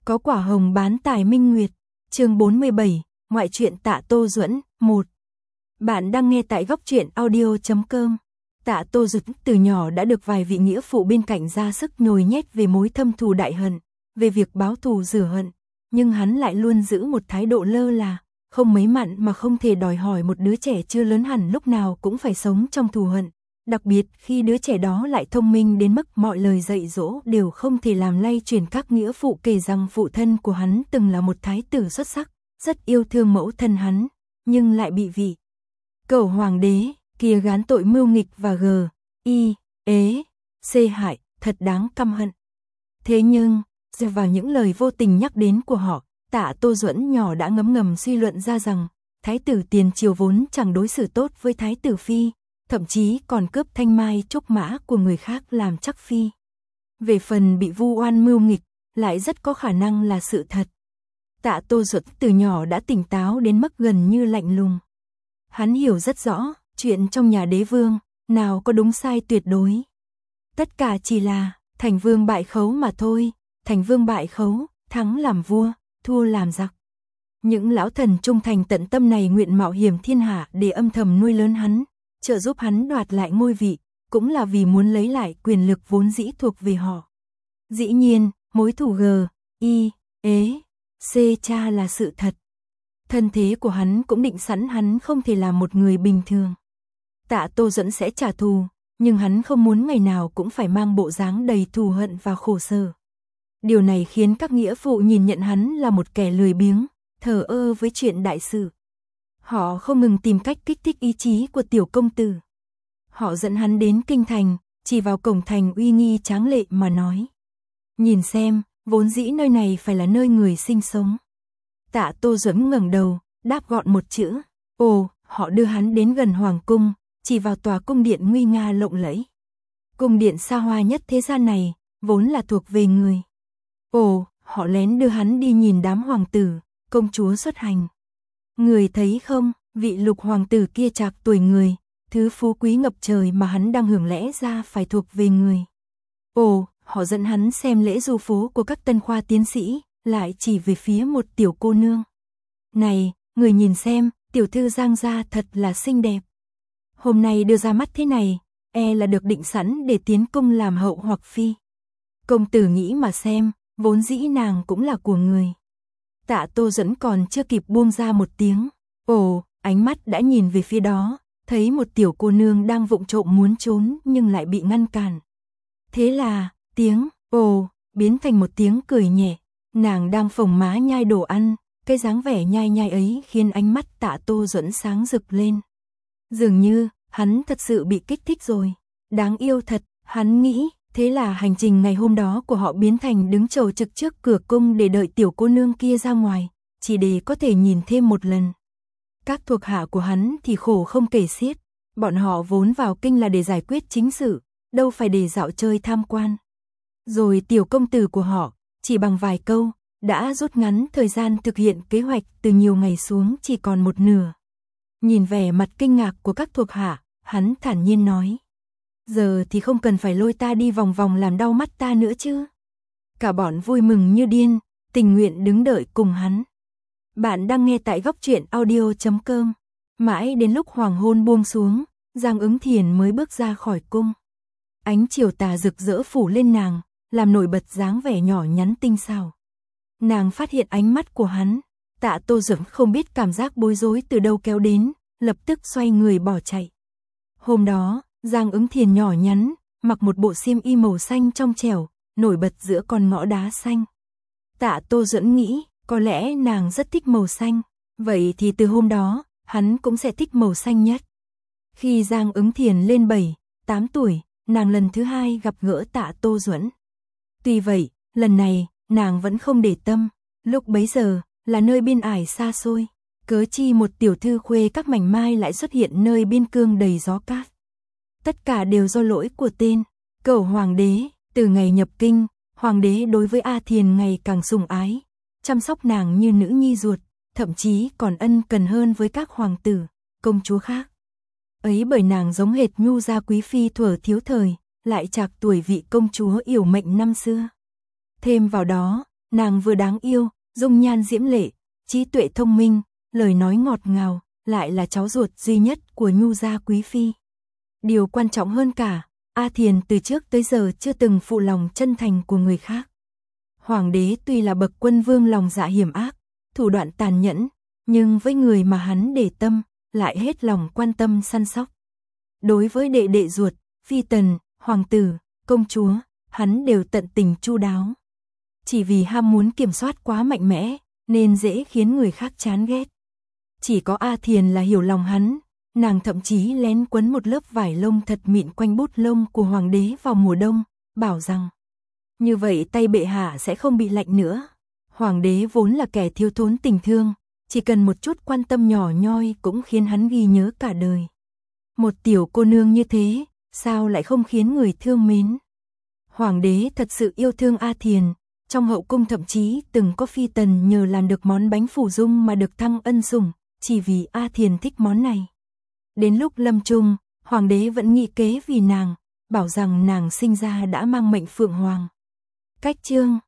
Có quả hồng bán tài minh nguyệt, chương 47, ngoại truyện Tạ Tô Duẫn, 1. Bạn đang nghe tại góc truyện audio.com. Tạ Tô Duẫn từ nhỏ đã được vài vị nghĩa phụ bên cạnh ra sức nhồi nhét về mối thâm thù đại hận, về việc báo thù rửa hận, nhưng hắn lại luôn giữ một thái độ lơ là, không mấy mặn mà không thể đòi hỏi một đứa trẻ chưa lớn hẳn lúc nào cũng phải sống trong thù hận. Đặc biệt khi đứa trẻ đó lại thông minh đến mức mọi lời dạy dỗ đều không thể làm lay chuyển các nghĩa phụ kể rằng phụ thân của hắn từng là một thái tử xuất sắc, rất yêu thương mẫu thân hắn, nhưng lại bị vị cẩu hoàng đế kia gán tội mưu nghịch và hại, thật đáng căm hận. Thế nhưng, dựa vào những lời vô tình nhắc đến của họ, Tạ Tô Duẫn nhỏ đã ngấm ngầm suy luận ra rằng, thái tử tiền triều vốn chẳng đối xử tốt với thái tử phi, thậm chí còn cướp thanh mai trúc mã của người khác làm chắc phi. Về phần bị vu oan mưu nghịch, lại rất có khả năng là sự thật. Tạ Tô Duẫn từ nhỏ đã tỉnh táo đến mức gần như lạnh lùng. Hắn hiểu rất rõ, chuyện trong nhà đế vương, nào có đúng sai tuyệt đối. Tất cả chỉ là, thành vương bại khấu mà thôi, thành vương bại khấu, thắng làm vua, thua làm giặc. Những lão thần trung thành tận tâm này nguyện mạo hiểm thiên hạ để âm thầm nuôi lớn hắn, trợ giúp hắn đoạt lại ngôi vị, cũng là vì muốn lấy lại quyền lực vốn dĩ thuộc về họ. Dĩ nhiên, mối thù cha là sự thật. Thân thế của hắn cũng định sẵn hắn không thể là một người bình thường. Tạ Tô Duẫn sẽ trả thù, nhưng hắn không muốn ngày nào cũng phải mang bộ dáng đầy thù hận và khổ sở. Điều này khiến các nghĩa phụ nhìn nhận hắn là một kẻ lười biếng, thờ ơ với chuyện đại sự. Họ không ngừng tìm cách kích thích ý chí của tiểu công tử. Họ dẫn hắn đến kinh thành, chỉ vào cổng thành uy nghi tráng lệ mà nói. Nhìn xem, vốn dĩ nơi này phải là nơi người sinh sống. Tạ Tô Duẫn ngẩng đầu, đáp gọn một chữ. Họ đưa hắn đến gần hoàng cung, chỉ vào tòa cung điện nguy nga lộng lẫy. Cung điện xa hoa nhất thế gian này, vốn là thuộc về người. Họ lén đưa hắn đi nhìn đám hoàng tử, công chúa xuất hành. Người thấy không, vị lục hoàng tử kia trạc tuổi người, thứ phú quý ngập trời mà hắn đang hưởng lẽ ra phải thuộc về người. Họ dẫn hắn xem lễ du phố của các tân khoa tiến sĩ, lại chỉ về phía một tiểu cô nương. Này, người nhìn xem, tiểu thư Giang gia thật là xinh đẹp. Hôm nay đưa ra mắt thế này, là được định sẵn để tiến cung làm hậu hoặc phi. Công tử nghĩ mà xem, vốn dĩ nàng cũng là của người. Tạ Tô Duẫn còn chưa kịp buông ra một tiếng. Ánh mắt đã nhìn về phía đó, thấy một tiểu cô nương đang vụng trộm muốn trốn nhưng lại bị ngăn cản. Thế là, tiếng biến thành một tiếng cười nhẹ. Nàng đang phồng má nhai đồ ăn, cái dáng vẻ nhai nhai ấy khiến ánh mắt Tạ Tô Duẫn sáng rực lên. Dường như, hắn thật sự bị kích thích rồi. Đáng yêu thật, hắn nghĩ. Thế là hành trình ngày hôm đó của họ biến thành đứng chầu trực trước cửa cung để đợi tiểu cô nương kia ra ngoài, chỉ để có thể nhìn thêm một lần. Các thuộc hạ của hắn thì khổ không kể xiết, bọn họ vốn vào kinh là để giải quyết chính sự, đâu phải để dạo chơi tham quan. Rồi tiểu công tử của họ, chỉ bằng vài câu, đã rút ngắn thời gian thực hiện kế hoạch từ nhiều ngày xuống chỉ còn một nửa. Nhìn vẻ mặt kinh ngạc của các thuộc hạ, hắn thản nhiên nói. Giờ thì không cần phải lôi ta đi vòng vòng làm đau mắt ta nữa chứ. Cả bọn vui mừng như điên, tình nguyện đứng đợi cùng hắn. Bạn đang nghe tại góc truyện audio.com. Mãi đến lúc hoàng hôn buông xuống, Giang Ứng Thiền mới bước ra khỏi cung. Ánh chiều tà rực rỡ phủ lên nàng, làm nổi bật dáng vẻ nhỏ nhắn tinh xảo. Nàng phát hiện ánh mắt của hắn, Tạ Tô Duẫn không biết cảm giác bối rối từ đâu kéo đến, lập tức xoay người bỏ chạy. Hôm đó, Giang Ứng Thiền nhỏ nhắn, mặc một bộ xiêm y màu xanh trong trẻo, nổi bật giữa con ngõ đá xanh. Tạ Tô Duẫn nghĩ, có lẽ nàng rất thích màu xanh, vậy thì từ hôm đó, hắn cũng sẽ thích màu xanh nhất. Khi Giang Ứng Thiền lên 7-8 tuổi, nàng lần thứ hai gặp gỡ Tạ Tô Duẫn. Tuy vậy, lần này, nàng vẫn không để tâm, lúc bấy giờ, là nơi biên ải xa xôi, cớ chi một tiểu thư khuê các mảnh mai lại xuất hiện nơi biên cương đầy gió cát. Tất cả đều do lỗi của tên cẩu hoàng đế. Từ ngày nhập kinh, hoàng đế đối với A Thiền ngày càng sủng ái, chăm sóc nàng như nữ nhi ruột, thậm chí còn ân cần hơn với các hoàng tử, công chúa khác. Ấy bởi nàng giống hệt nhu gia quý phi thuở thiếu thời, lại trạc tuổi vị công chúa yểu mệnh năm xưa. Thêm vào đó, Nàng vừa đáng yêu, dung nhan diễm lệ, trí tuệ thông minh, lời nói ngọt ngào, lại là cháu ruột duy nhất của Nhu gia quý phi. Điều quan trọng hơn cả, A Thiền từ trước tới giờ chưa từng phụ lòng chân thành của người khác. Hoàng đế tuy là bậc quân vương lòng dạ hiểm ác, thủ đoạn tàn nhẫn, nhưng với người mà hắn để tâm, lại hết lòng quan tâm săn sóc. Đối với đệ đệ ruột, phi tần, hoàng tử, công chúa, hắn đều tận tình chu đáo. Chỉ vì ham muốn kiểm soát quá mạnh mẽ, nên dễ khiến người khác chán ghét. Chỉ có A Thiền là hiểu lòng hắn, nàng thậm chí lén quấn một lớp vải lông thật mịn quanh bút lông của hoàng đế vào mùa đông, bảo rằng như vậy tay bệ hạ sẽ không bị lạnh nữa. Hoàng đế vốn là kẻ thiếu thốn tình thương, chỉ cần một chút quan tâm nhỏ nhoi cũng khiến hắn ghi nhớ cả đời. Một tiểu cô nương như thế, sao lại không khiến người thương mến? Hoàng đế thật sự yêu thương A Thiền, trong hậu cung thậm chí từng có phi tần nhờ làm được món bánh phủ dung mà được thăng ân sủng, chỉ vì A Thiền thích món này. Đến lúc lâm chung, hoàng đế vẫn nghĩ kế vì nàng, bảo rằng nàng sinh ra đã mang mệnh phượng hoàng. Cách chương